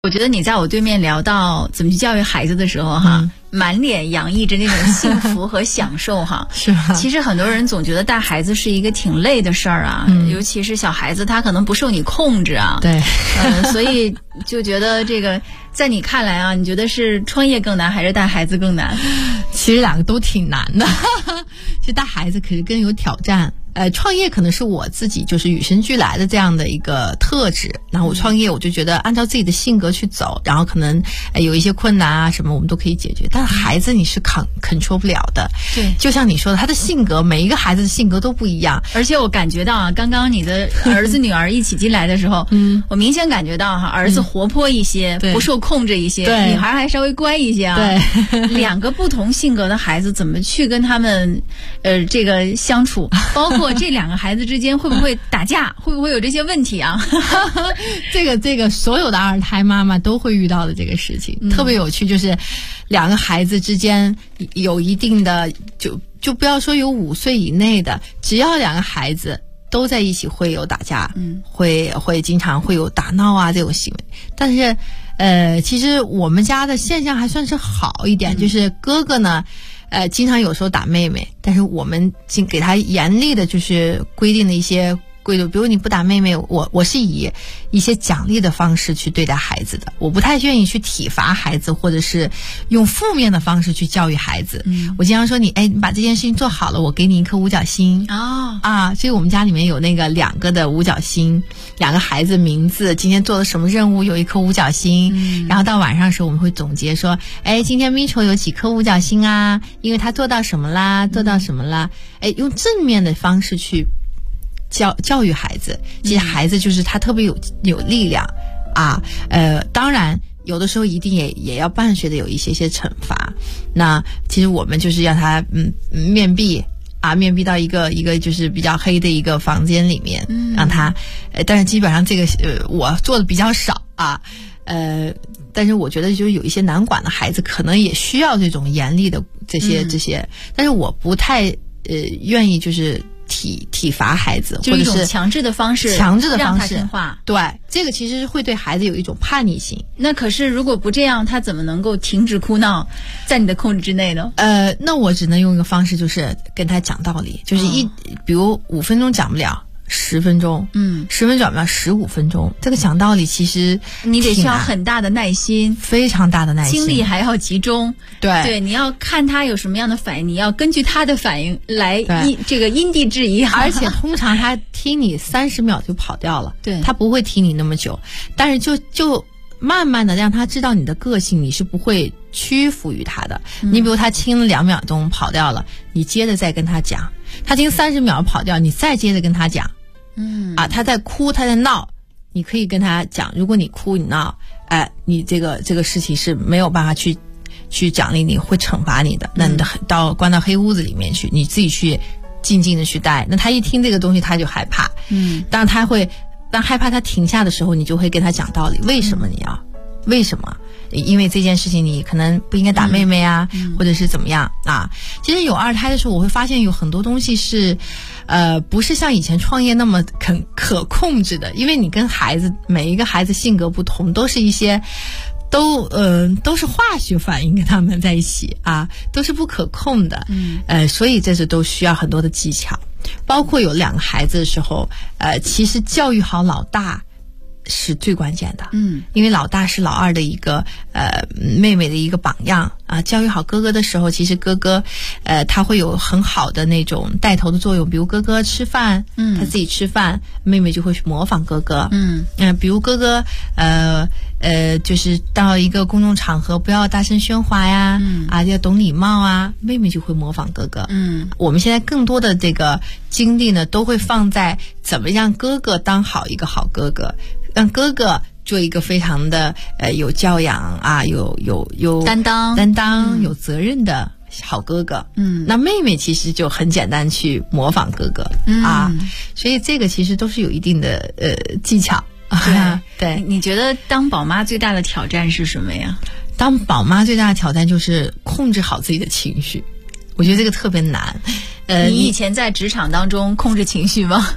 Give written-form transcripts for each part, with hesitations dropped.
我觉得你在我对面聊到怎么去教育孩子的时候哈，满脸洋溢着那种幸福和享受哈。 是吧？ 其实很多人总觉得带孩子是一个挺累的事儿啊，尤其是小孩子他可能不受你控制啊。 对， 所以就觉得这个在你看来啊，你觉得是创业更难还是带孩子更难？ 其实两个都挺难的。其实带孩子可是更有挑战。创业可能是我自己就是与生俱来的这样的一个特质，然后我创业我就觉得按照自己的性格去走，然后可能有一些困难啊什么我们都可以解决，但孩子你是control不了的。 对， 就像你说的，他的性格每一个孩子的性格都不一样， 而且我感觉到啊，刚刚你的儿子女儿一起进来的时候，我明显感觉到哈，儿子活泼一些，不受控制一些，女孩还稍微乖一些啊。 对， 两个不同性格的孩子怎么去跟他们这个相处，包括这两个孩子之间会不会打架，会不会有这些问题啊？ 这个所有的二胎妈妈都会遇到的这个事情，特别有趣，就是两个孩子之间有一定的就不要说有5岁以内的，只要两个孩子都在一起会有打架，会经常会有打闹啊这种行为。但是其实我们家的现象还算是好一点，就是哥哥呢经常有时候打妹妹，但是我们给他严厉的就是规定的一些规则，比如你不打妹妹，我是以一些奖励的方式去对待孩子的，我不太愿意去体罚孩子，或者是用负面的方式去教育孩子。我经常说你把这件事情做好了，我给你一颗五角星。所以我们家里面有那个2个的五角星，2个孩子名字，今天做了什么任务有一颗五角星，然后到晚上的时候我们会总结说，今天 Mitchell 有几颗五角星啊，因为他做到什么啦，做到什么啦，用正面的方式去教育孩子。其实孩子就是他特别有力量啊，当然有的时候一定也要伴随着有一些惩罚。那其实我们就是让他面壁到一个就是比较黑的一个房间里面，让他但是基本上这个我做的比较少啊，但是我觉得就是有一些难管的孩子可能也需要这种严厉的这些，但是我不太愿意就是体罚孩子，或者是强制的方式让他听话。 对，这个其实会对孩子有一种叛逆性。 那可是如果不这样，他怎么能够停止哭闹，在你的控制之内呢？ 那我只能用一个方式，就是跟他讲道理，就是比如5分钟讲不了10分钟，10分钟讲不了15分钟。这个讲道理其实你得需要很大的耐心， 非常大的耐心， 精力还要集中。 对， 你要看他有什么样的反应，你要根据他的反应来这个因地制宜。 而且通常他听你30秒就跑掉了， 对， 他不会听你那么久，但是就慢慢的让他知道你的个性，你是不会屈服于他的。你比如他听了2秒钟跑掉了，你接着再跟他讲，他听30秒跑掉，你再接着跟他讲。他在哭，他在闹，你可以跟他讲，如果你哭你闹，你这个事情是没有办法去奖励你，会惩罚你的，那你关到黑屋子里面去，你自己去静静的去待。那他一听这个东西他就害怕，当害怕他停下的时候，你就会跟他讲道理，为什么你要为什么？因为这件事情你可能不应该打妹妹啊，或者是怎么样啊。其实有2胎的时候，我会发现有很多东西是不是像以前创业那么可控制的，因为你跟每一个孩子性格不同，都是一些都是化学反应跟他们在一起啊，都是不可控的。所以这是都需要很多的技巧，包括有2个孩子的时候，其实教育好老大是最关键的。因为老大是老2的一个妹妹的一个榜样啊。教育好哥哥的时候，其实哥哥他会有很好的那种带头的作用，比如哥哥吃饭，他自己吃饭，妹妹就会去模仿哥哥。比如哥哥就是到一个公众场合不要大声喧哗呀，要懂礼貌啊，妹妹就会模仿哥哥。我们现在更多的这个精力呢，都会放在怎么让哥哥当好一个好哥哥，让哥哥做一个非常的有教养啊，有担当有责任的好哥哥。那妹妹其实就很简单去模仿哥哥啊，所以这个其实都是有一定的技巧。对， 你觉得当宝妈最大的挑战是什么呀？ 当宝妈最大的挑战就是控制好自己的情绪，我觉得这个特别难。 你以前在职场当中控制情绪吗？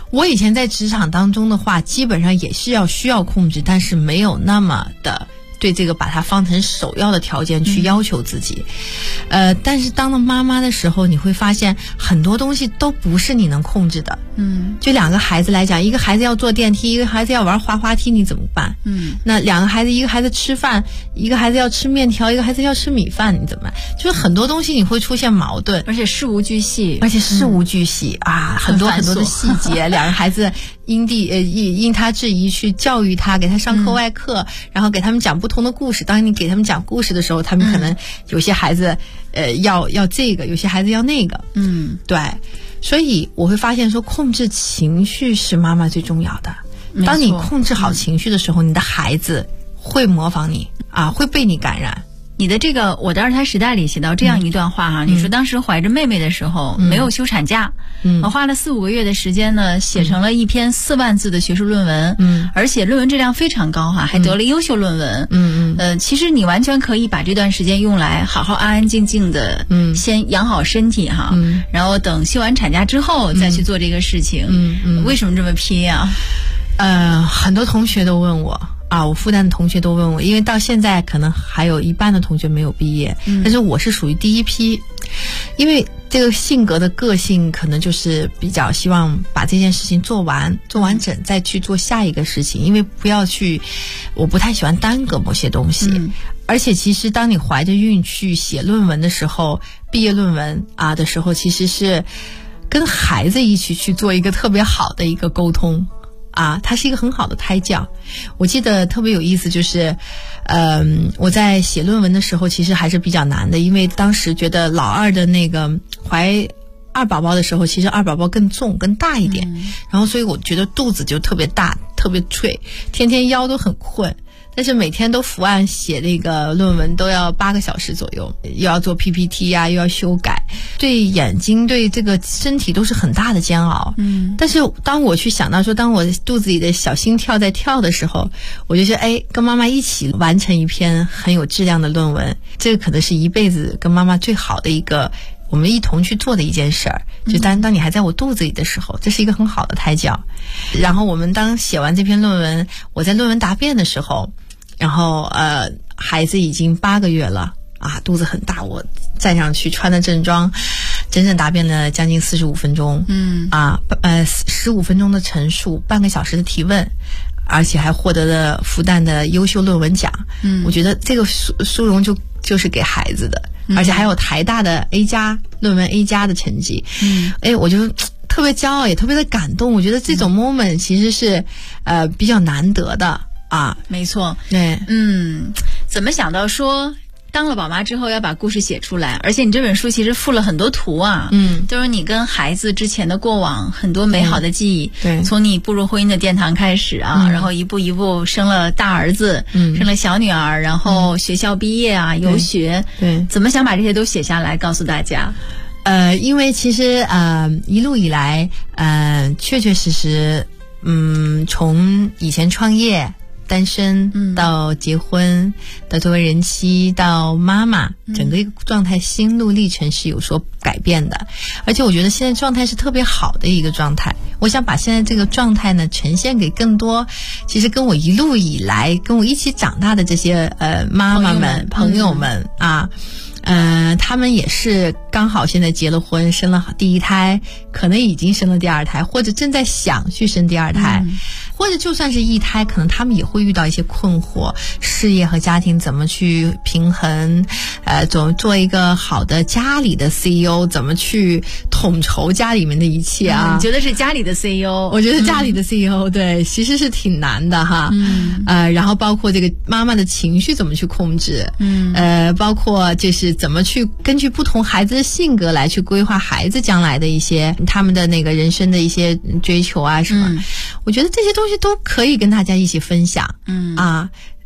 我以前在职场当中的话，基本上也是需要控制，但是没有那么的对这个把它放成首要的条件去要求自己。但是当了妈妈的时候，你会发现很多东西都不是你能控制的。就2个孩子来讲，一个孩子要坐电梯，一个孩子要玩滑滑梯，你怎么办？那2个孩子，一个孩子吃饭，一个孩子要吃面条，一个孩子要吃米饭，你怎么办？就是很多东西你会出现矛盾， 而且事无巨细， 啊，很多很多的细节。2个孩子因他质疑去教育他，给他上课外课，然后给他们讲不同的故事。当你给他们讲故事的时候，他们可能有些孩子要这个，有些孩子要那个。对，所以我会发现说，控制情绪是妈妈最重要的。当你控制好情绪的时候，你的孩子会模仿你啊，会被你感染。 你的这个我的二胎时代里写到这样一段话哈，你说当时怀着妹妹的时候没有休产假，我花了4-5个月的时间呢，写成了一篇4万字的学术论文，而且论文质量非常高哈，还得了优秀论文。其实你完全可以把这段时间用来好好安安静静的先养好身体哈，然后等休完产假之后再去做这个事情。为什么这么拼啊？ 很多同学都问我啊，我复旦的同学都问我，因为到现在可能还有一半的同学没有毕业，但是我是属于第一批，因为这个性格的个性可能就是比较希望把这件事情做完整，再去做下一个事情，因为我不太喜欢耽搁某些东西。而且其实当你怀着孕去写论文的时候，毕业论文啊的时候，其实是跟孩子一起去做一个特别好的一个沟通。它是一个很好的胎教。我记得特别有意思，就是我在写论文的时候其实还是比较难的，因为当时觉得老二的那个怀2宝宝的时候，其实2宝宝更重更大一点，然后所以我觉得肚子就特别大特别脆，天天腰都很困，但是每天都伏案写那个论文都要8个小时左右，又要做 PPT 啊，又要修改，对眼睛对这个身体都是很大的煎熬。但是当我去想到说，当我肚子里的小心跳在跳的时候，我就觉得跟妈妈一起完成一篇很有质量的论文，这个可能是一辈子跟妈妈最好的一个我们一同去做的一件事儿。就当你还在我肚子里的时候，这是一个很好的胎教。然后我们当写完这篇论文，我在论文答辩的时候，然后孩子已经8个月了啊，肚子很大，我站上去穿的正装，整整答辩了将近45分钟。15分钟的陈述，半个小时的提问，而且还获得了复旦的优秀论文奖。我觉得这个殊荣就是给孩子的，而且还有台大的 A+ 论文 A+ 的成绩。我就特别骄傲，也特别的感动。我觉得这种 moment 其实是比较难得的啊。 没错， 对， 怎么想到说当了宝妈之后要把故事写出来，而且你这本书其实附了很多图啊，都是你跟孩子之前的过往，很多美好的记忆。 对， 从你步入婚姻的殿堂开始啊，然后一步一步生了大儿子，生了小女儿，然后学校毕业啊，游学。 对， 怎么想把这些都写下来告诉大家？ 因为其实一路以来，确确实实，从以前创业单身到结婚，到作为人妻到妈妈，整个一个状态心路历程是有所改变的。而且我觉得现在状态是特别好的一个状态，我想把现在这个状态呢呈现给更多其实跟我一路以来跟我一起长大的这些妈妈们朋友们啊。他们也是刚好现在结了婚，生了第一胎，可能已经生了第二胎，或者正在想去生第二胎，或者就算是一胎，可能他们也会遇到一些困惑，事业和家庭怎么去平衡，怎么做一个好的家里的 CEO， 怎么去统筹家里面的一切啊。 你觉得是家里的 CEO？ 我觉得家里的 CEO 对，其实是挺难的哈。然后包括这个妈妈的情绪怎么去控制，包括就是怎么去根据不同孩子的性格来去规划孩子将来的一些他们的那个人生的一些追求啊什么。我觉得这些东西都可以跟大家一起分享。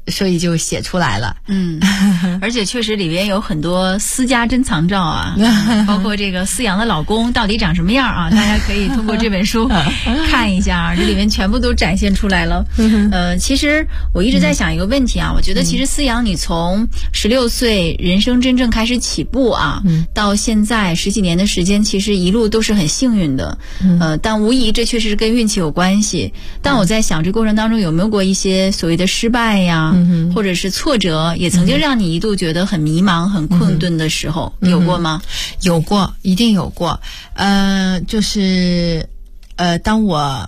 所以就写出来了。 而且确实里边有很多私家珍藏照啊，包括这个饲养的老公到底长什么样啊，大家可以通过这本书看一下，这里面全部都展现出来了。其实我一直在想一个问题啊，我觉得其实思阳你从16岁人生真正开始起步啊，到现在10几年的时间，其实一路都是很幸运的。但无疑这确实是跟运气有关系。但我在想这过程当中有没有过一些所谓的失败呀，或者是挫折，也曾经让你一度觉得很迷茫很困顿的时候，有过吗？ 有过，一定有过。就是当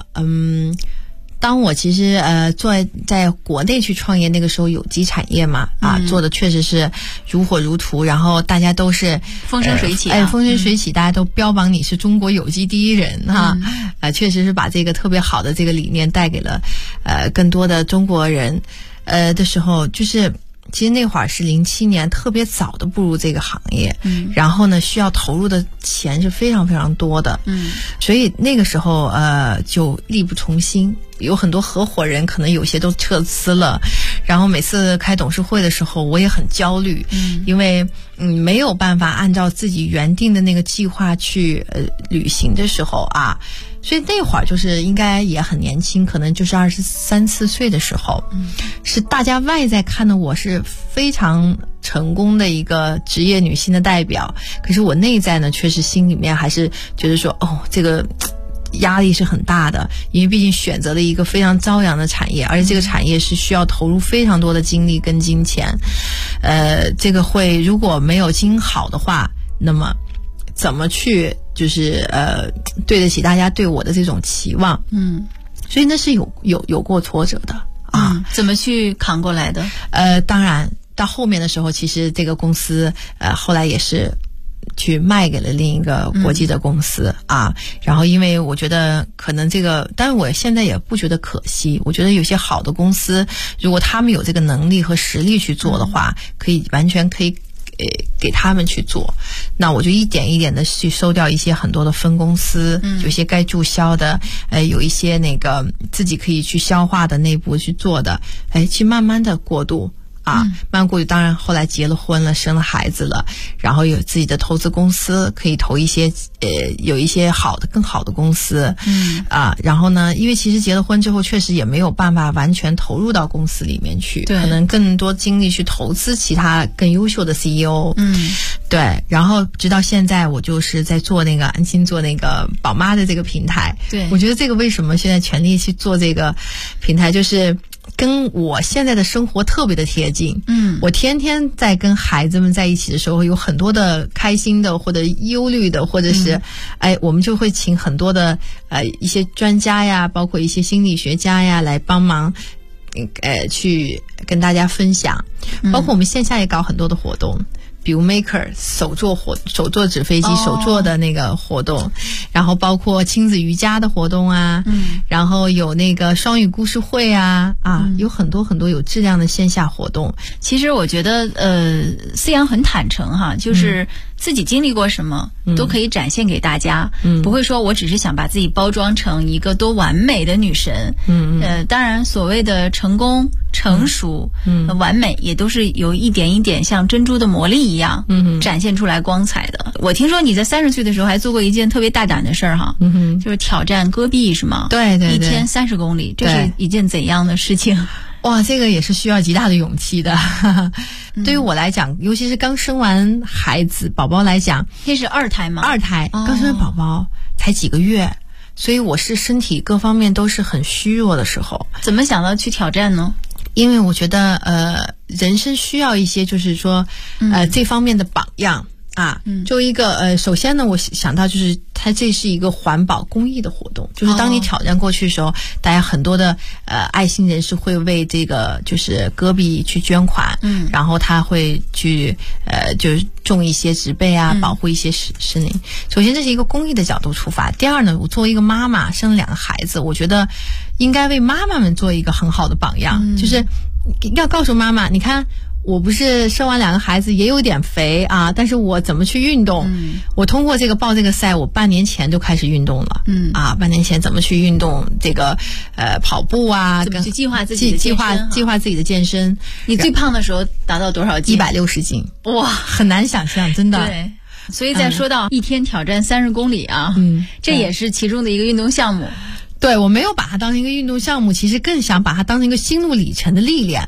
我其实在国内去创业，那个时候有机产业嘛，做的确实是如火如荼，然后大家都是风生水起， 风生水起，大家都标榜你是中国有机第一人哈，确实是把这个特别好的这个理念带给了更多的中国人的时候，就是其实那会儿是07年，特别早的步入这个行业，然后呢，需要投入的钱是非常非常多的，所以那个时候就力不从心，有很多合伙人可能有些都撤资了，然后每次开董事会的时候，我也很焦虑，因为没有办法按照自己原定的那个计划去履行的时候啊。所以那会儿就是应该也很年轻，可能就是23、24岁的时候，是大家外在看的我是非常成功的一个职业女性的代表，可是我内在呢，确实心里面还是觉得说，这个压力是很大的，因为毕竟选择了一个非常朝阳的产业，而且这个产业是需要投入非常多的精力跟金钱，这个会如果没有经营好的话，那么怎么去就是对得起大家对我的这种期望？所以那是有过挫折的啊。 怎么去扛过来的？ 当然到后面的时候，其实这个公司后来也是去卖给了另一个国际的公司啊。然后因为我觉得可能这个，但是我现在也不觉得可惜，我觉得有些好的公司，如果他们有这个能力和实力去做的话，完全可以给他们去做，那我就一点一点的去收掉一些很多的分公司，有些该注销的，有一些那个自己可以去消化的内部去做的，去慢慢的过渡。慢慢过去，当然后来结了婚了，生了孩子了，然后有自己的投资公司，可以投一些有一些更好的公司，然后呢，因为其实结了婚之后，确实也没有办法完全投入到公司里面去，可能更多精力去投资其他更优秀的 CEO，对，然后直到现在，我就是在做那个安心做那个宝妈的这个平台， 对， 我觉得这个为什么现在全力去做这个平台，就是跟我现在的生活特别的贴近，我天天在跟孩子们在一起的时候，有很多的开心的或者忧虑的，或者是我们就会请很多的一些专家呀，包括一些心理学家呀来帮忙去跟大家分享，包括我们线下也搞很多的活动，比如 Maker 手作纸飞机手作的那个活动，然后包括亲子瑜伽的活动啊，然后有那个双语故事会啊，有很多很多有质量的线下活动。 其实我觉得思阳很坦诚哈，就是自己经历过什么都可以展现给大家，不会说我只是想把自己包装成一个多完美的女神，当然所谓的成功成熟完美也都是有一点一点像珍珠的魔力一样展现出来光彩的。我听说你在30岁的时候还做过一件特别大胆的事儿哈，就是挑战戈壁是吗？ 对对对，1天30公里，这是一件怎样的事情？ 哇，这个也是需要极大的勇气的。对于我来讲，尤其是刚生完孩子宝宝来讲， 这是2胎吗 ？2胎，刚生完宝宝才几个月，所以我是身体各方面都是很虚弱的时候。 怎么想到去挑战呢？ 因为我觉得人生需要一些就是说这方面的榜样就一个首先呢，我想到就是它这是一个环保公益的活动，就是当你挑战过去的时候，大家很多的爱心人士会为这个就是戈壁去捐款，然后他会去就是种一些植被啊，保护一些森林。首先这是一个公益的角度出发，第二呢，我作为一个妈妈生了2个孩子，我觉得应该为妈妈们做一个很好的榜样，就是要告诉妈妈，你看我不是生完2个孩子也有点肥啊，但是我怎么去运动？我通过这个报这个赛，我半年前就开始运动了。半年前怎么去运动？这个跑步啊， 怎么去计划自己的健身？ 计划自己的健身。 你最胖的时候达到多少斤 ？160斤。 哇， 很难想象，真的。 对。所以再说到一天挑战30公里啊，这也是其中的一个运动项目。 对，我没有把它当成一个运动项目，其实更想把它当成一个心路里程的历练。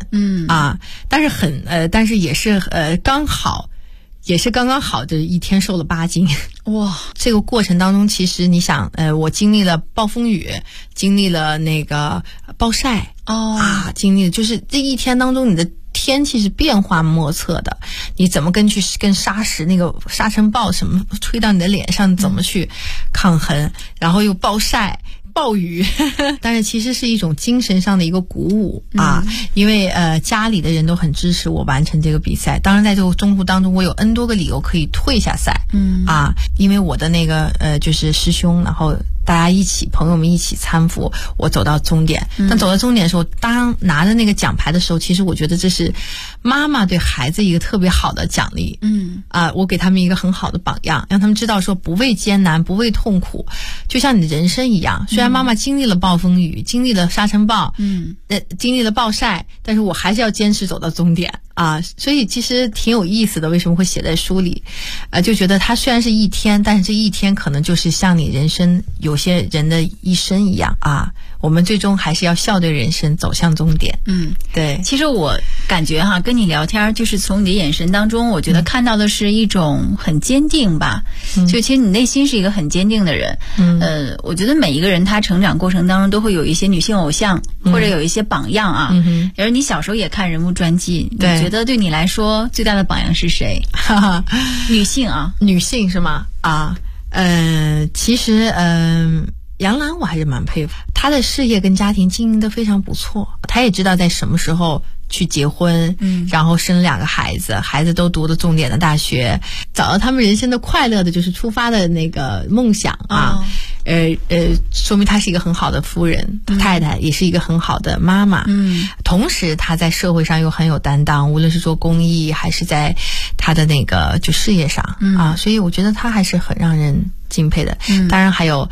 但是也是刚好，也是刚刚好的一天瘦了8斤。哇，这个过程当中，其实你想，我经历了暴风雨，经历了那个暴晒，经历了就是这一天当中你的天气是变化莫测的，你怎么跟沙石那个沙尘暴什么吹到你的脸上，怎么去抗衡，然后又暴晒暴雨但是其实是一种精神上的一个鼓舞啊，因为家里的人都很支持我完成这个比赛。当然在这个中途当中，我有 N 多个理由可以退下赛，因为我的那个就是师兄，然后大家朋友们一起参赴，我走到终点。但走到终点的时候，当拿着那个奖牌的时候，其实我觉得这是妈妈对孩子一个特别好的奖励。我给他们一个很好的榜样，让他们知道说不畏艰难，不畏痛苦，就像你的人生一样。虽然妈妈经历了暴风雨，经历了沙尘暴，经历了暴晒，但是我还是要坚持走到终点。所以其实挺有意思的，为什么会写在书里？就觉得它虽然是一天，但是这一天可能就是像你人生有些人的一生一样啊。我们最终还是要笑对人生，走向终点。对。其实我感觉跟你聊天，就是从你的眼神当中，我觉得看到的是一种很坚定吧。就其实你内心是一个很坚定的人。我觉得每一个人他成长过程当中都会有一些女性偶像，或者有一些榜样啊。而你小时候也看人物传记，你觉得对你来说最大的榜样是谁？女性啊， 女性是吗？其实杨澜我还是蛮佩服，她的事业跟家庭经营得非常不错，她也知道在什么时候去结婚，然后生2个孩子，孩子都读的重点的大学，找到他们人生的快乐的就是出发的那个梦想啊。说明她是一个很好的夫人，太太也是一个很好的妈妈。同时她在社会上又很有担当，无论是做公益还是在她的那个就事业上所以我觉得她还是很让人敬佩的。当然还有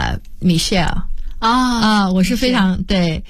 Michelle 我是非常对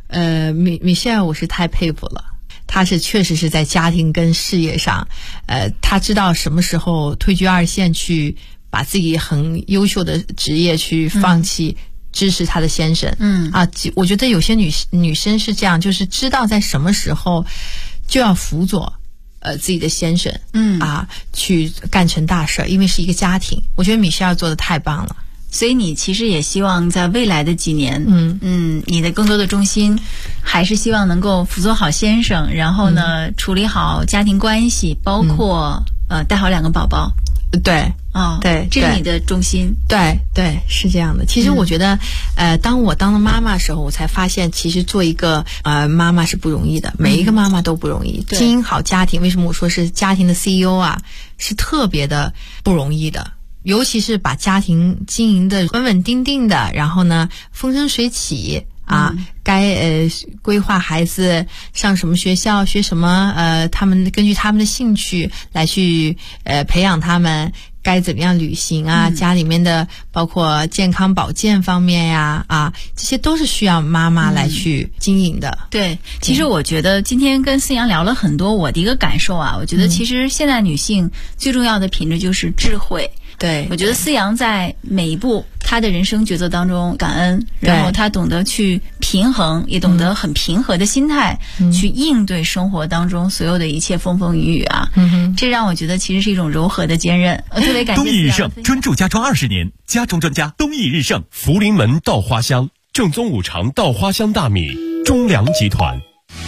Michelle 我是太佩服了。她是确实是在家庭跟事业上她知道什么时候退居2线，去把自己很优秀的职业去放弃，支持她的先生。我觉得有些女生是这样，就是知道在什么时候就要辅佐自己的先生去干成大事，因为是一个家庭。我觉得米歇尔做得太棒了。 所以你其实也希望在未来的几年你的更多的重心还是希望能够辅佐好先生，然后呢处理好家庭关系，包括带好2个宝宝。 对对， 这是你的重心。 对对，是这样的。其实我觉得当我当了妈妈的时候，我才发现其实做一个妈妈是不容易的，每一个妈妈都不容易。经营好家庭，为什么我说是家庭的 CEO 是特别的不容易的，尤其是把家庭经营的稳稳定定的，然后呢风生水起该规划孩子上什么学校学什么他们根据他们的兴趣来去培养他们，该怎么样旅行家里面的包括健康保健方面呀这些都是需要妈妈来去经营的。 对，其实我觉得今天跟思阳聊了很多，我的一个感受我觉得其实现在女性最重要的品质就是智慧。 对， 我觉得思阳在每一步他的人生抉择当中感恩，然后他懂得去平衡，也懂得很平和的心态去应对生活当中所有的一切风风雨雨这让我觉得其实是一种柔和的坚韧。特别感谢东益日盛专注家装20年，家装专家东益日盛，福临门稻花香，正宗5常稻花香大米，中粮集团。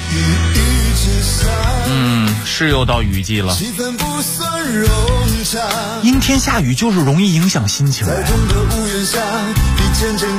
是又到雨季了，阴天下雨就是容易影响心情。